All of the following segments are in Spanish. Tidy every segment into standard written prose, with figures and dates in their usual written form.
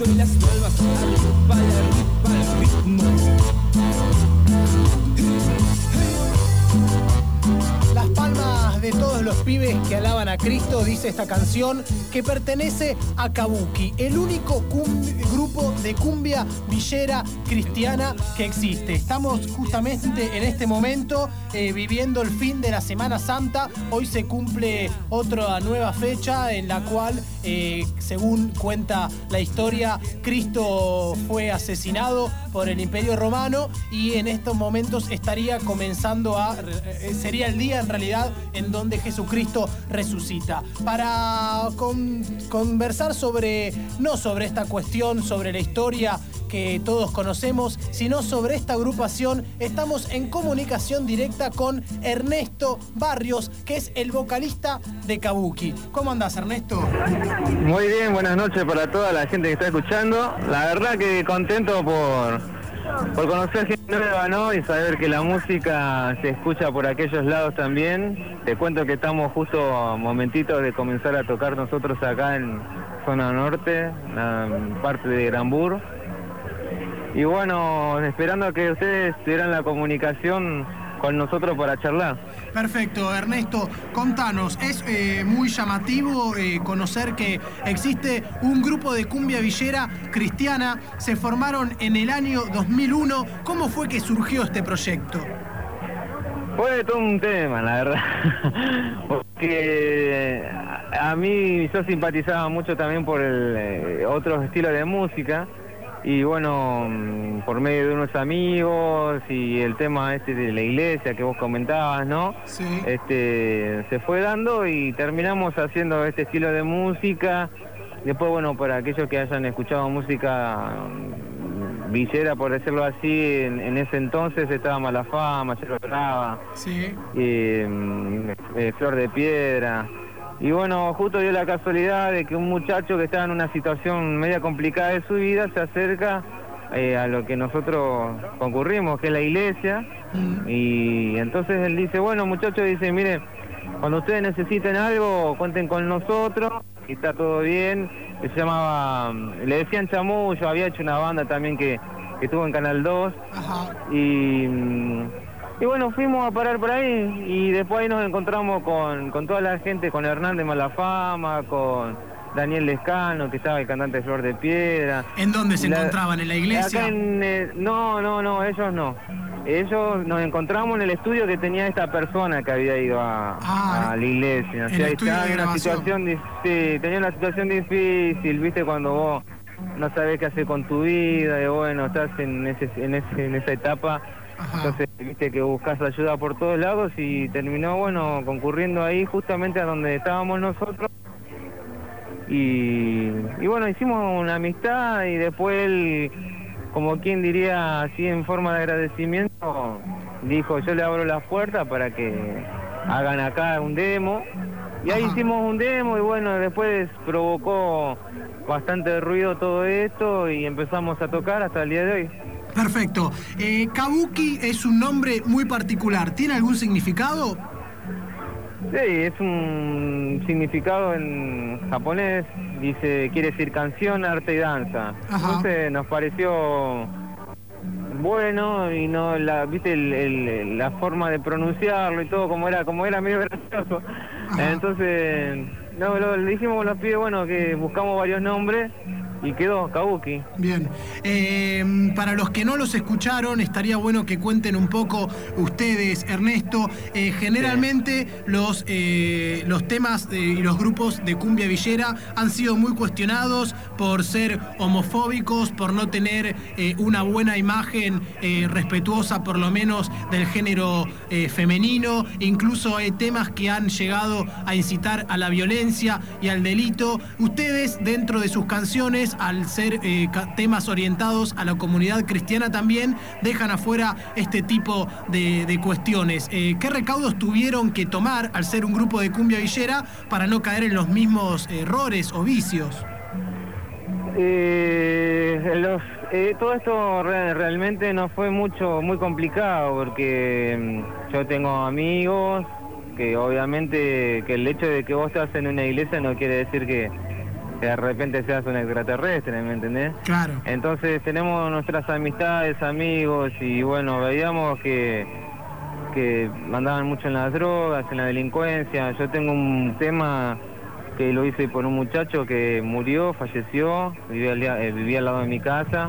y las palmas arriba el ritmo. Las palmas de todos los pibes que alaban a Cristo, dice esta canción, que pertenece a Kabuki, el único grupo de cumbia villera cristiana que existe. Estamos justamente en este momento viviendo el fin de la Semana Santa. Hoy se cumple otra nueva fecha en la cual, según cuenta la historia, Cristo fue asesinado por el Imperio Romano y en estos momentos estaría comenzando sería el día en realidad en donde Jesucristo resucita. Para conversar no sobre esta cuestión, sobre la historia que todos conocemos, sino sobre esta agrupación, estamos en comunicación directa con Ernesto Barrios, que es el vocalista de Kabuki. ¿Cómo andás, Ernesto? Muy bien, buenas noches para toda la gente que está escuchando. La verdad que contento por conocer gente nueva, ¿no? Y saber que la música se escucha por aquellos lados también. Te cuento que estamos justo a momentitos de comenzar a tocar nosotros acá en zona norte, en parte de Granbur. Y bueno, esperando a que ustedes tuvieran la comunicación con nosotros para charlar. Perfecto, Ernesto, contanos, es muy llamativo conocer que existe un grupo de cumbia villera cristiana, se formaron en el año 2001, ¿cómo fue que surgió este proyecto? Fue todo un tema, la verdad, porque a mí yo simpatizaba mucho también por el otro estilo de música. Y bueno, por medio de unos amigos y el tema de la iglesia que vos comentabas, ¿no? Sí. Se fue dando y terminamos haciendo este estilo de música. Después, bueno, para aquellos que hayan escuchado música villera, por decirlo así, en ese entonces estaba Malafama, Yerba Brava, sí. Flor de Piedra. Y bueno, justo dio la casualidad de que un muchacho que estaba en una situación media complicada de su vida se acerca a lo que nosotros concurrimos, que es la iglesia. Y entonces él dice, bueno, muchachos, dice, mire, cuando ustedes necesiten algo, cuenten con nosotros, y está todo bien. Se llamaba, le decían Chamullo, había hecho una banda también que estuvo en Canal 2. Ajá. Y bueno, fuimos a parar por ahí y después ahí nos encontramos con toda la gente, con Hernán de Malafama, con Daniel Lescano, que estaba el cantante de Flor de Piedra. ¿En dónde se encontraban? ¿En la iglesia? Acá no, ellos no. Ellos nos encontramos en el estudio que tenía esta persona que había ido a la iglesia. O sea, estaba en una situación, tenía una situación difícil, viste, cuando vos no sabés qué hacer con tu vida, y bueno, estás en esa etapa. Ajá. Entonces, viste que buscas ayuda por todos lados y terminó, bueno, concurriendo ahí justamente a donde estábamos nosotros. Y bueno, hicimos una amistad y después él, como quien diría así en forma de agradecimiento, dijo, yo le abro las puertas para que hagan acá un demo. Y ahí hicimos un demo y bueno, después provocó bastante ruido todo esto y empezamos a tocar hasta el día de hoy. Perfecto. Kabuki es un nombre muy particular. ¿Tiene algún significado? Sí, es un significado en japonés. Quiere decir canción, arte y danza. Ajá. Entonces nos pareció bueno y no viste la forma de pronunciarlo y todo como era medio gracioso. Ajá. Entonces le dijimos a los pibes, bueno, que buscamos varios nombres y quedó Kabuki. Bien. Para los que no los escucharon, estaría bueno que cuenten un poco ustedes, Ernesto. Generalmente los temas y los grupos de cumbia villera han sido muy cuestionados por ser homofóbicos, por no tener una buena imagen respetuosa, por lo menos, del género femenino. Incluso hay temas que han llegado a incitar a la violencia y al delito. Ustedes, dentro de sus canciones, al ser temas orientados a la comunidad cristiana también, dejan afuera este tipo de cuestiones. ¿Qué recaudos tuvieron que tomar al ser un grupo de cumbia villera para no caer en los mismos errores o vicios? Todo esto realmente no fue muy complicado porque yo tengo amigos que obviamente que el hecho de que vos estás en una iglesia no quiere decir que que de repente seas un extraterrestre, ¿me entendés? Claro. Entonces tenemos nuestras amistades, amigos, y bueno, veíamos que andaban mucho en las drogas, en la delincuencia. Yo tengo un tema que lo hice por un muchacho que murió, falleció, vivía al lado de mi casa,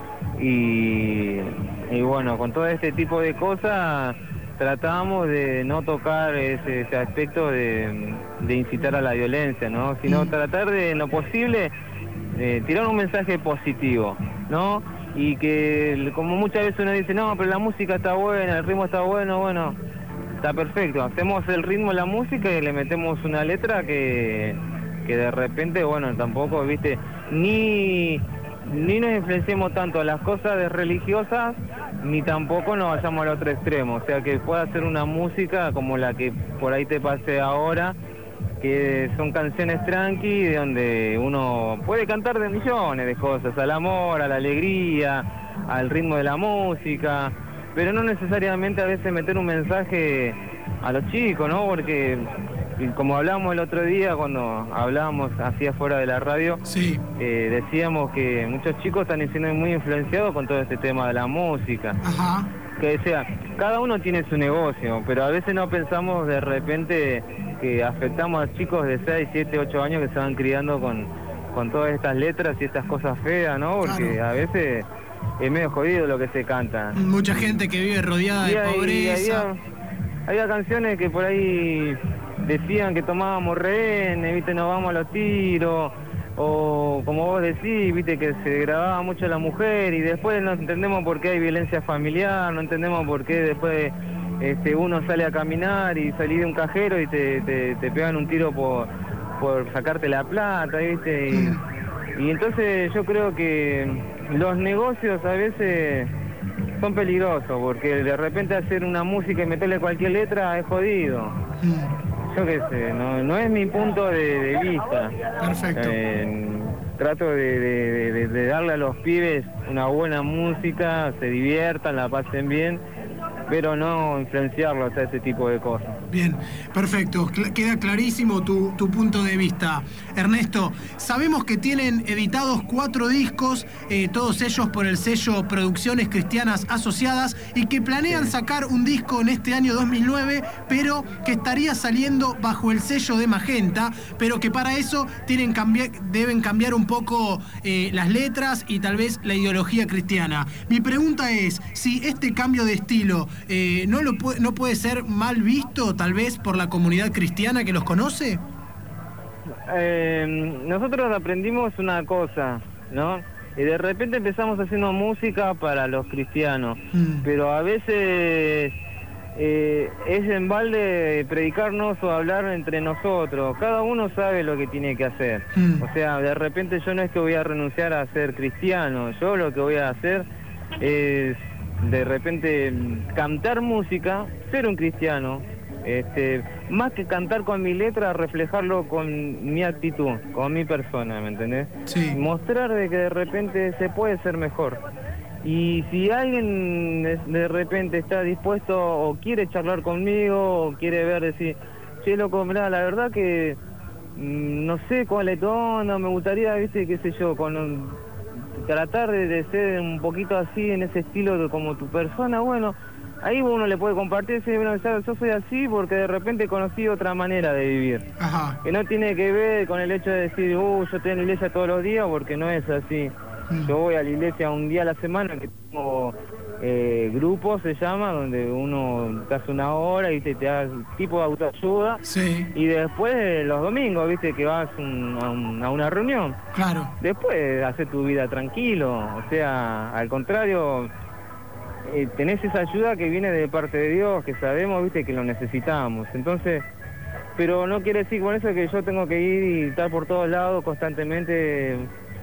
y bueno, con todo este tipo de cosas tratamos de no tocar ese aspecto de incitar a la violencia, ¿no? Sino tratar de, en lo posible, tirar un mensaje positivo, ¿no? Y que, como muchas veces uno dice, no, pero la música está buena, el ritmo está bueno, está perfecto. Hacemos el ritmo, la música, y le metemos una letra que de repente, bueno, tampoco, viste, ni nos influenciemos tanto a las cosas religiosas, ni tampoco nos vayamos al otro extremo. O sea, que pueda ser una música como la que por ahí te pasé ahora, que son canciones tranqui, donde uno puede cantar de millones de cosas, al amor, a la alegría, al ritmo de la música, pero no necesariamente a veces meter un mensaje a los chicos, ¿no? Porque, como hablábamos el otro día, cuando hablábamos así afuera de la radio, sí, decíamos que muchos chicos están siendo muy influenciados con todo este tema de la música. Ajá. Que sea, cada uno tiene su negocio, pero a veces no pensamos de repente que afectamos a chicos de 6, 7, 8 años que se van criando con todas estas letras y estas cosas feas, ¿no? Porque claro, a veces es medio jodido lo que se canta. Mucha gente que vive rodeada de pobreza. Había canciones que por ahí decían que tomábamos rehenes, viste, nos vamos a los tiros, o como vos decís, viste, que se degradaba mucho a la mujer, y después no entendemos por qué hay violencia familiar, no entendemos por qué después uno sale a caminar y salí de un cajero y te pegan un tiro por sacarte la plata, viste, y entonces yo creo que los negocios a veces son peligrosos, porque de repente hacer una música y meterle cualquier letra es jodido. Yo qué sé, no es mi punto de vista. Perfecto. Trato de darle a los pibes una buena música, se diviertan, la pasen bien, pero no influenciarlos a ese tipo de cosas. Bien, perfecto. Queda clarísimo tu punto de vista. Ernesto, sabemos que tienen editados 4 discos, todos ellos por el sello Producciones Cristianas Asociadas, y que planean sacar un disco en este año 2009, pero que estaría saliendo bajo el sello de Magenta, pero que para eso deben cambiar un poco las letras y tal vez la ideología cristiana. Mi pregunta es, si este cambio de estilo no puede ser mal visto, tal vez, por la comunidad cristiana que los conoce. Nosotros aprendimos una cosa, ¿no? Y de repente empezamos haciendo música para los cristianos, pero a veces es en balde predicarnos o hablar entre nosotros. Cada uno sabe lo que tiene que hacer. O sea, de repente yo no es que voy a renunciar a ser cristiano, yo lo que voy a hacer es de repente cantar música, ser un cristiano, más que cantar con mi letra, reflejarlo con mi actitud, con mi persona, ¿me entendés? Sí. Mostrar de que de repente se puede ser mejor. Y si alguien de repente está dispuesto o quiere charlar conmigo, o quiere ver, decir, che, loco, mirá, la verdad que no sé cuál es tu onda, me gustaría, viste, qué sé yo, tratar de ser un poquito así, en ese estilo como tu persona, bueno, ahí uno le puede compartir, decir, bueno, yo soy así porque de repente conocí otra manera de vivir. Ajá. Que no tiene que ver con el hecho de decir, yo estoy en la iglesia todos los días, porque no es así. Yo voy a la iglesia un día a la semana, que tengo grupos, se llama, donde uno te hace una hora y te da tipo de autoayuda. Sí. Y después los domingos, viste, que vas a una reunión. Claro. Después hacer tu vida tranquilo, o sea, al contrario, tenés esa ayuda que viene de parte de Dios, que sabemos, viste, que lo necesitamos. Entonces, pero no quiere decir con eso que yo tengo que ir y estar por todos lados constantemente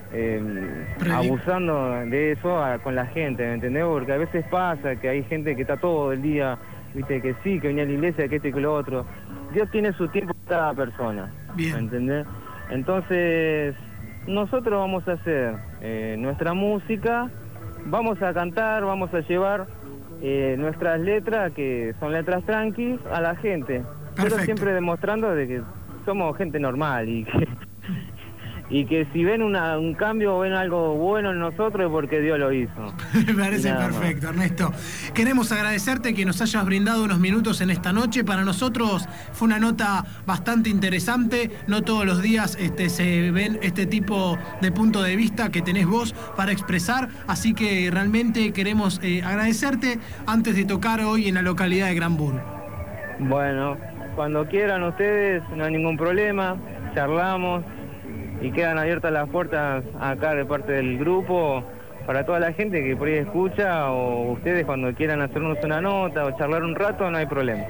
abusando de eso con la gente, ¿me entendés? Porque a veces pasa que hay gente que está todo el día, viste, que sí, que venía a la iglesia, que esto y que lo otro. Dios tiene su tiempo para cada persona. Bien. ¿Me entendés? Entonces, nosotros vamos a hacer nuestra música, vamos a cantar, vamos a llevar nuestras letras, que son letras tranquis, a la gente. Perfecto. Pero siempre demostrando de que somos gente normal y y que si ven un cambio o ven algo bueno en nosotros es porque Dios lo hizo. Me parece perfecto, Ernesto. Queremos agradecerte que nos hayas brindado unos minutos en esta noche. Para nosotros fue una nota bastante interesante. No todos los días se ven este tipo de punto de vista que tenés vos para expresar, así que realmente queremos agradecerte antes de tocar hoy en la localidad de Granburgo. Bueno, cuando quieran ustedes, no hay ningún problema, charlamos y quedan abiertas las puertas acá de parte del grupo para toda la gente que por ahí escucha, o ustedes cuando quieran hacernos una nota o charlar un rato, no hay problema.